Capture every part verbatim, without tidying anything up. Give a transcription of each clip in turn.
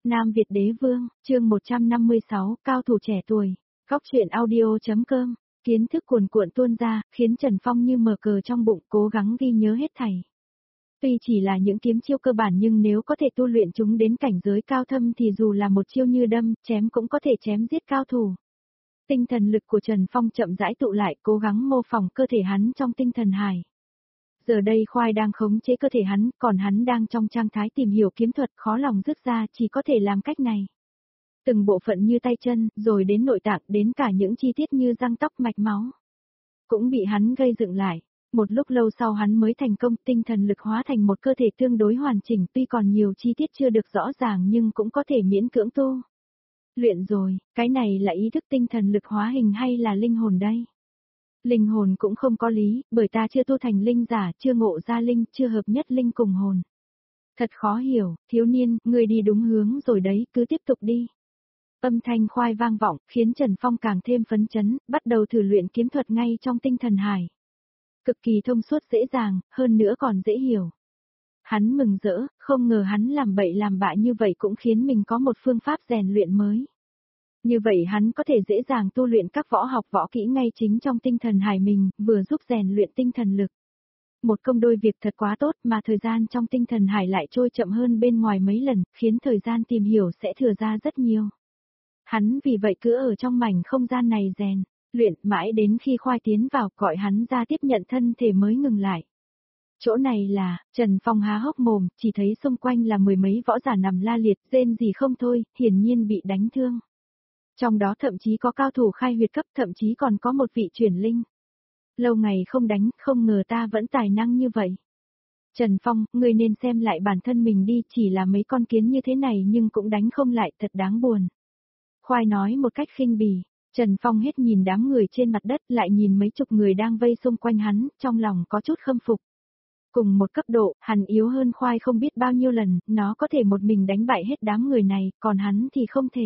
Nam Việt Đế Vương, chương một trăm năm mươi sáu, cao thủ trẻ tuổi. Góc truyện audio.com, kiến thức cuồn cuộn tuôn ra, khiến Trần Phong như mở cờ trong bụng, cố gắng ghi nhớ hết thảy. Tuy chỉ là những kiếm chiêu cơ bản nhưng nếu có thể tu luyện chúng đến cảnh giới cao thâm thì dù là một chiêu như đâm, chém cũng có thể chém giết cao thủ. Tinh thần lực của Trần Phong chậm rãi tụ lại, cố gắng mô phỏng cơ thể hắn trong tinh thần hải. Giờ đây khoai đang khống chế cơ thể hắn, còn hắn đang trong trạng thái tìm hiểu kiếm thuật, khó lòng dứt ra, chỉ có thể làm cách này. Từng bộ phận như tay chân, rồi đến nội tạng, đến cả những chi tiết như răng tóc mạch máu, cũng bị hắn gây dựng lại. Một lúc lâu sau hắn mới thành công, tinh thần lực hóa thành một cơ thể tương đối hoàn chỉnh, tuy còn nhiều chi tiết chưa được rõ ràng nhưng cũng có thể miễn cưỡng tu luyện rồi. Cái này là ý thức tinh thần lực hóa hình hay là linh hồn đây? Linh hồn cũng không có lý, bởi ta chưa tu thành linh giả, chưa ngộ ra linh, chưa hợp nhất linh cùng hồn. Thật khó hiểu, thiếu niên, ngươi đi đúng hướng rồi đấy, cứ tiếp tục đi. Âm thanh khoai vang vọng, khiến Trần Phong càng thêm phấn chấn, bắt đầu thử luyện kiếm thuật ngay trong tinh thần hải. Cực kỳ thông suốt dễ dàng, hơn nữa còn dễ hiểu. Hắn mừng rỡ, không ngờ hắn làm bậy làm bạ như vậy cũng khiến mình có một phương pháp rèn luyện mới. Như vậy hắn có thể dễ dàng tu luyện các võ học võ kỹ ngay chính trong tinh thần hải mình, vừa giúp rèn luyện tinh thần lực. Một công đôi việc thật quá tốt mà thời gian trong tinh thần hải lại trôi chậm hơn bên ngoài mấy lần, khiến thời gian tìm hiểu sẽ thừa ra rất nhiều. Hắn vì vậy cứ ở trong mảnh không gian này rèn luyện mãi đến khi khoai tiến vào gọi hắn ra tiếp nhận thân thể mới ngừng lại. Chỗ này là, Trần Phong há hốc mồm, chỉ thấy xung quanh là mười mấy võ giả nằm la liệt, rên gì không thôi, hiển nhiên bị đánh thương. Trong đó thậm chí có cao thủ khai huyệt cấp, thậm chí còn có một vị chuyển linh. Lâu ngày không đánh, không ngờ ta vẫn tài năng như vậy. Trần Phong, ngươi nên xem lại bản thân mình đi, chỉ là mấy con kiến như thế này nhưng cũng đánh không lại, thật đáng buồn. Khoai nói một cách khinh bỉ. Trần Phong hết nhìn đám người trên mặt đất, lại nhìn mấy chục người đang vây xung quanh hắn, trong lòng có chút khâm phục. Cùng một cấp độ, hắn yếu hơn khoai không biết bao nhiêu lần, nó có thể một mình đánh bại hết đám người này, còn hắn thì không thể.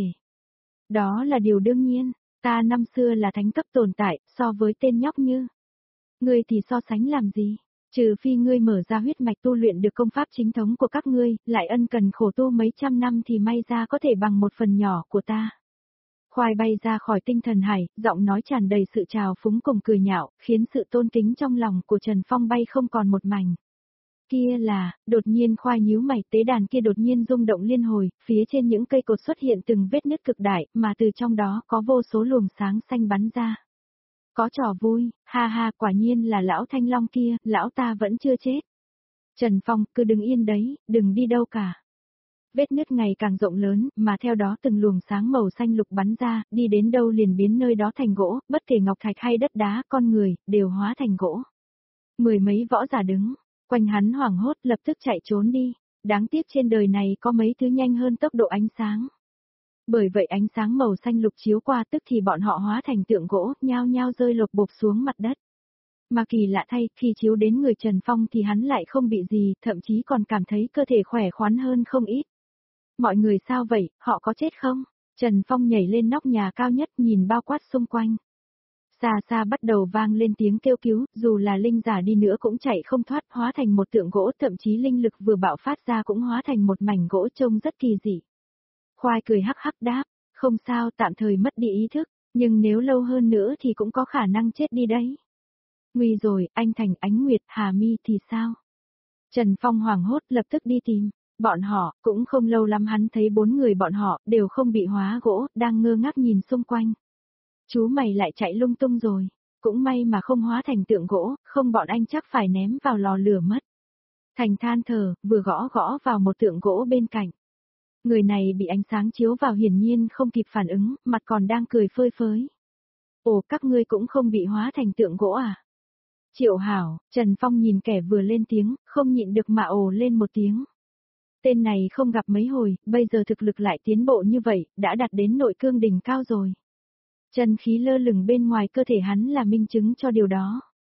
Đó là điều đương nhiên, ta năm xưa là thánh cấp tồn tại, so với tên nhóc như ngươi thì so sánh làm gì, trừ phi ngươi mở ra huyết mạch tu luyện được công pháp chính thống của các ngươi, lại ân cần khổ tu mấy trăm năm thì may ra có thể bằng một phần nhỏ của ta. Khoai bay ra khỏi tinh thần hải, giọng nói tràn đầy sự trào phúng cùng cười nhạo, khiến sự tôn kính trong lòng của Trần Phong bay không còn một mảnh. Kia là, đột nhiên khoai nhíu mày, tế đàn kia đột nhiên rung động liên hồi, phía trên những cây cột xuất hiện từng vết nứt cực đại, mà từ trong đó có vô số luồng sáng xanh bắn ra. Có trò vui, ha ha, quả nhiên là lão Thanh Long kia, lão ta vẫn chưa chết. Trần Phong, cứ đứng yên đấy, đừng đi đâu cả. Vết nứt ngày càng rộng lớn, mà theo đó từng luồng sáng màu xanh lục bắn ra, đi đến đâu liền biến nơi đó thành gỗ, bất kể ngọc thạch hay đất đá, con người, đều hóa thành gỗ. Mười mấy võ giả đứng quanh hắn hoảng hốt, lập tức chạy trốn đi. Đáng tiếc trên đời này có mấy thứ nhanh hơn tốc độ ánh sáng. Bởi vậy ánh sáng màu xanh lục chiếu qua tức thì bọn họ hóa thành tượng gỗ, nhao nhao rơi lột bột xuống mặt đất. Mà kỳ lạ thay, khi chiếu đến người Trần Phong thì hắn lại không bị gì, thậm chí còn cảm thấy cơ thể khỏe khoắn hơn không ít. Mọi người sao vậy, họ có chết không? Trần Phong nhảy lên nóc nhà cao nhất nhìn bao quát xung quanh. Xa xa bắt đầu vang lên tiếng kêu cứu, dù là linh giả đi nữa cũng chạy không thoát, hóa thành một tượng gỗ, thậm chí linh lực vừa bạo phát ra cũng hóa thành một mảnh gỗ trông rất kỳ dị. Khoai cười hắc hắc đáp, không sao, tạm thời mất đi ý thức, nhưng nếu lâu hơn nữa thì cũng có khả năng chết đi đấy. Nguy rồi, anh Thành, Ánh Nguyệt, Hà Mi thì sao? Trần Phong hoảng hốt lập tức đi tìm. Bọn họ, cũng không lâu lắm hắn thấy bốn người bọn họ, đều không bị hóa gỗ, đang ngơ ngác nhìn xung quanh. Chú mày lại chạy lung tung rồi, cũng may mà không hóa thành tượng gỗ, không bọn anh chắc phải ném vào lò lửa mất. Thành than thở, vừa gõ gõ vào một tượng gỗ bên cạnh. Người này bị ánh sáng chiếu vào hiển nhiên không kịp phản ứng, mặt còn đang cười phơi phới. Ồ, các ngươi cũng không bị hóa thành tượng gỗ à? Triệu Hảo, Trần Phong nhìn kẻ vừa lên tiếng, không nhịn được mà ồ lên một tiếng. Tên này không gặp mấy hồi, bây giờ thực lực lại tiến bộ như vậy, đã đạt đến nội cương đỉnh cao rồi. Chân khí lơ lửng bên ngoài cơ thể hắn là minh chứng cho điều đó.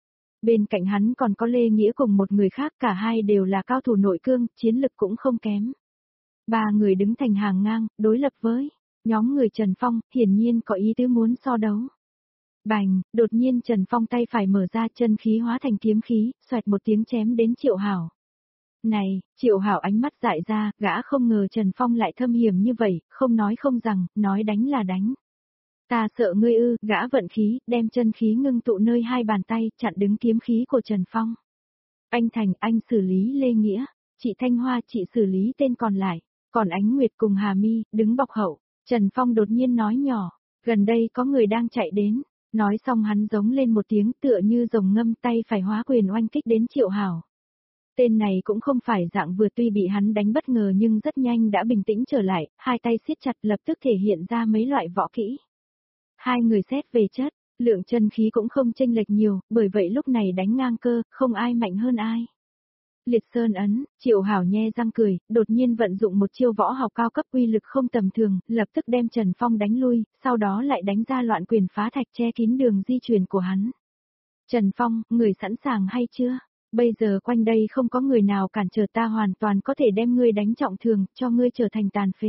Bên cạnh hắn còn có Lê Nghĩa cùng một người khác, cả hai đều là cao thủ nội cương, chiến lực cũng không kém. Ba người đứng thành hàng ngang, đối lập với nhóm người Trần Phong, hiển nhiên có ý tứ muốn so đấu. Bành, đột nhiên Trần Phong tay phải mở ra, chân khí hóa thành kiếm khí, xoẹt một tiếng chém đến Triệu Hảo. Này, Triệu Hảo ánh mắt dại ra, gã không ngờ Trần Phong lại thâm hiểm như vậy, không nói không rằng, nói đánh là đánh. Ta sợ ngươi ư, gã vận khí, đem chân khí ngưng tụ nơi hai bàn tay, chặn đứng kiếm khí của Trần Phong. Anh Thành, anh xử lý Lê Nghĩa, chị Thanh Hoa, chị xử lý tên còn lại, còn Ánh Nguyệt cùng Hà Mi, đứng bọc hậu. Trần Phong đột nhiên nói nhỏ, gần đây có người đang chạy đến, nói xong hắn giống lên một tiếng tựa như rồng ngâm, tay phải hóa quyền oanh kích đến Triệu Hảo. Tên này cũng không phải dạng vừa, tuy bị hắn đánh bất ngờ nhưng rất nhanh đã bình tĩnh trở lại, hai tay siết chặt lập tức thể hiện ra mấy loại võ kỹ. Hai người xét về chất, lượng chân khí cũng không chênh lệch nhiều, bởi vậy lúc này đánh ngang cơ, không ai mạnh hơn ai. Liệt Sơn ấn, Triệu Hảo nhe răng cười, đột nhiên vận dụng một chiêu võ học cao cấp uy lực không tầm thường, lập tức đem Trần Phong đánh lui, sau đó lại đánh ra loạn quyền phá thạch che kín đường di chuyển của hắn. Trần Phong, người sẵn sàng hay chưa? Bây giờ quanh đây không có người nào cản trở, ta hoàn toàn có thể đem ngươi đánh trọng thương, cho ngươi trở thành tàn phế.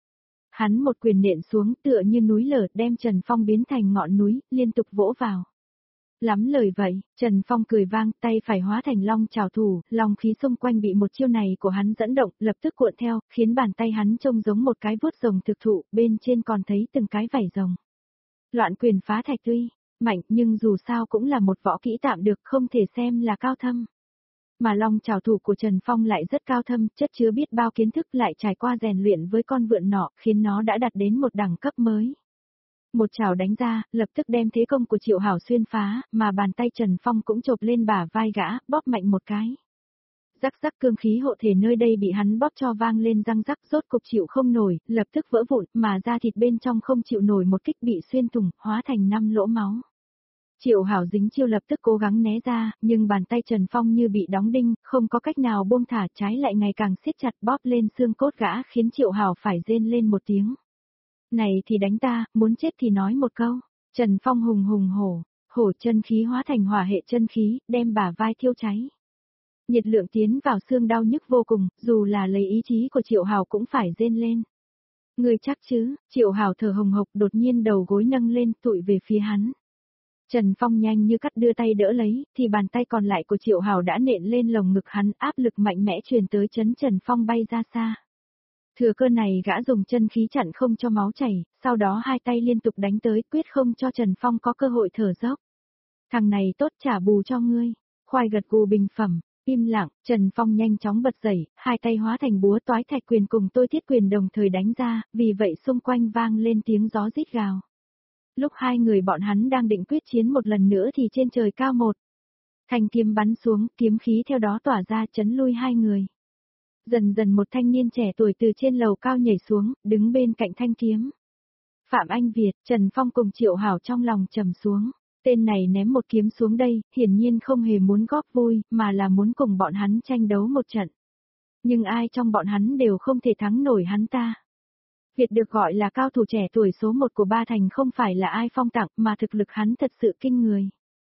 Hắn một quyền nện xuống tựa như núi lở, đem Trần Phong biến thành ngọn núi, liên tục vỗ vào. Lắm lời vậy, Trần Phong cười vang, tay phải hóa thành long trảo thủ, long khí xung quanh bị một chiêu này của hắn dẫn động, lập tức cuộn theo, khiến bàn tay hắn trông giống một cái vuốt rồng thực thụ, bên trên còn thấy từng cái vảy rồng. Loạn quyền phá thạch tuy mạnh nhưng dù sao cũng là một võ kỹ tạm được, không thể xem là cao thâm. Mà long trảo thủ của Trần Phong lại rất cao thâm, chất chứa biết bao kiến thức, lại trải qua rèn luyện với con vượn nọ, khiến nó đã đạt đến một đẳng cấp mới. Một chảo đánh ra, lập tức đem thế công của Triệu Hảo xuyên phá, mà bàn tay Trần Phong cũng chộp lên bả vai gã, bóp mạnh một cái. Rắc rắc, cương khí hộ thể nơi đây bị hắn bóp cho vang lên răng rắc, rốt cục chịu không nổi, lập tức vỡ vụn, mà da thịt bên trong không chịu nổi một kích bị xuyên thủng, hóa thành năm lỗ máu. Triệu Hảo dính chiêu lập tức cố gắng né ra, nhưng bàn tay Trần Phong như bị đóng đinh, không có cách nào buông thả, trái lại ngày càng siết chặt bóp lên xương cốt gã, khiến Triệu Hảo phải rên lên một tiếng. Này thì đánh ta, muốn chết thì nói một câu. Trần Phong hùng hùng hổ, hổ chân khí hóa thành hỏa hệ chân khí, đem bả vai thiêu cháy. Nhiệt lượng tiến vào xương đau nhức vô cùng, dù là lấy ý chí của Triệu Hảo cũng phải rên lên. Người chắc chứ? Triệu Hảo thở hồng hộc, đột nhiên đầu gối nâng lên, tụi về phía hắn. Trần Phong nhanh như cắt đưa tay đỡ lấy, thì bàn tay còn lại của Triệu Hảo đã nện lên lồng ngực hắn, áp lực mạnh mẽ truyền tới chấn Trần Phong bay ra xa. Thừa cơ này gã dùng chân khí chặn không cho máu chảy, sau đó hai tay liên tục đánh tới, quyết không cho Trần Phong có cơ hội thở dốc. Thằng này tốt, trả bù cho ngươi. Khoai gật gù bình phẩm, im lặng, Trần Phong nhanh chóng bật dậy, hai tay hóa thành búa toái thạch quyền cùng tôi thiết quyền đồng thời đánh ra, vì vậy xung quanh vang lên tiếng gió rít gào. Lúc hai người bọn hắn đang định quyết chiến một lần nữa thì trên trời cao một thanh kiếm bắn xuống, kiếm khí theo đó tỏa ra chấn lui hai người. Dần dần một thanh niên trẻ tuổi từ trên lầu cao nhảy xuống, đứng bên cạnh thanh kiếm. Phạm Anh Việt, Trần Phong cùng Triệu Hảo trong lòng trầm xuống. Tên này ném một kiếm xuống đây, hiển nhiên không hề muốn góp vui, mà là muốn cùng bọn hắn tranh đấu một trận. Nhưng ai trong bọn hắn đều không thể thắng nổi hắn ta. Việt được gọi là cao thủ trẻ tuổi số một của Ba Thành không phải là ai phong tặng, mà thực lực hắn thật sự kinh người.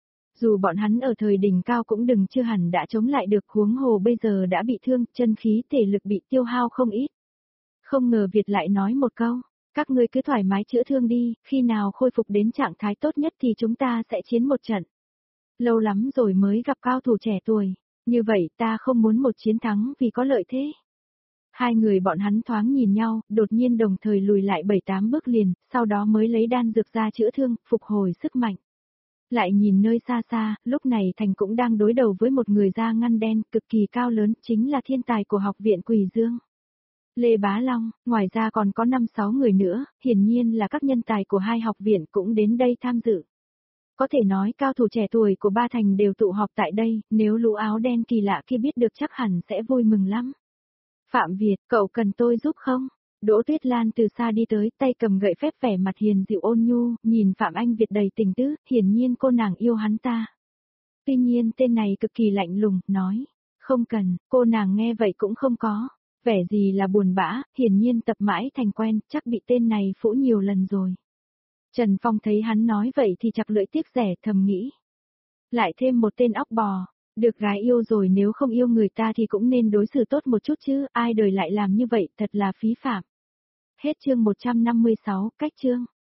Dù bọn hắn ở thời đỉnh cao cũng đừng chưa hẳn đã chống lại được, huống hồ bây giờ đã bị thương, chân khí thể lực bị tiêu hao không ít. Không ngờ Việt lại nói một câu, các ngươi cứ thoải mái chữa thương đi, khi nào khôi phục đến trạng thái tốt nhất thì chúng ta sẽ chiến một trận. Lâu lắm rồi mới gặp cao thủ trẻ tuổi, như vậy ta không muốn một chiến thắng vì có lợi thế. Hai người bọn hắn thoáng nhìn nhau, đột nhiên đồng thời lùi lại bảy tám bước liền, sau đó mới lấy đan dược ra chữa thương, phục hồi sức mạnh. Lại nhìn nơi xa xa, lúc này Thành cũng đang đối đầu với một người da ngăn đen, cực kỳ cao lớn, chính là thiên tài của học viện Quỷ Dương. Lê Bá Long, ngoài ra còn có năm sáu người nữa, hiển nhiên là các nhân tài của hai học viện cũng đến đây tham dự. Có thể nói cao thủ trẻ tuổi của Ba Thành đều tụ họp tại đây, nếu lũ áo đen kỳ lạ kia biết được chắc hẳn sẽ vui mừng lắm. Phạm Việt, cậu cần tôi giúp không? Đỗ Tuyết Lan từ xa đi tới, tay cầm gậy phép, vẻ mặt hiền dịu ôn nhu, nhìn Phạm Anh Việt đầy tình tứ, hiển nhiên cô nàng yêu hắn ta. Tuy nhiên tên này cực kỳ lạnh lùng, nói, không cần, cô nàng nghe vậy cũng không có, vẻ gì là buồn bã, hiển nhiên tập mãi thành quen, chắc bị tên này phũ nhiều lần rồi. Trần Phong thấy hắn nói vậy thì chặt lưỡi tiếc rẻ, thầm nghĩ. Lại thêm một tên óc bò. Được gái yêu rồi, nếu không yêu người ta thì cũng nên đối xử tốt một chút chứ, ai đời lại làm như vậy, thật là phí phạm. Hết chương một trăm năm mươi sáu, cách chương.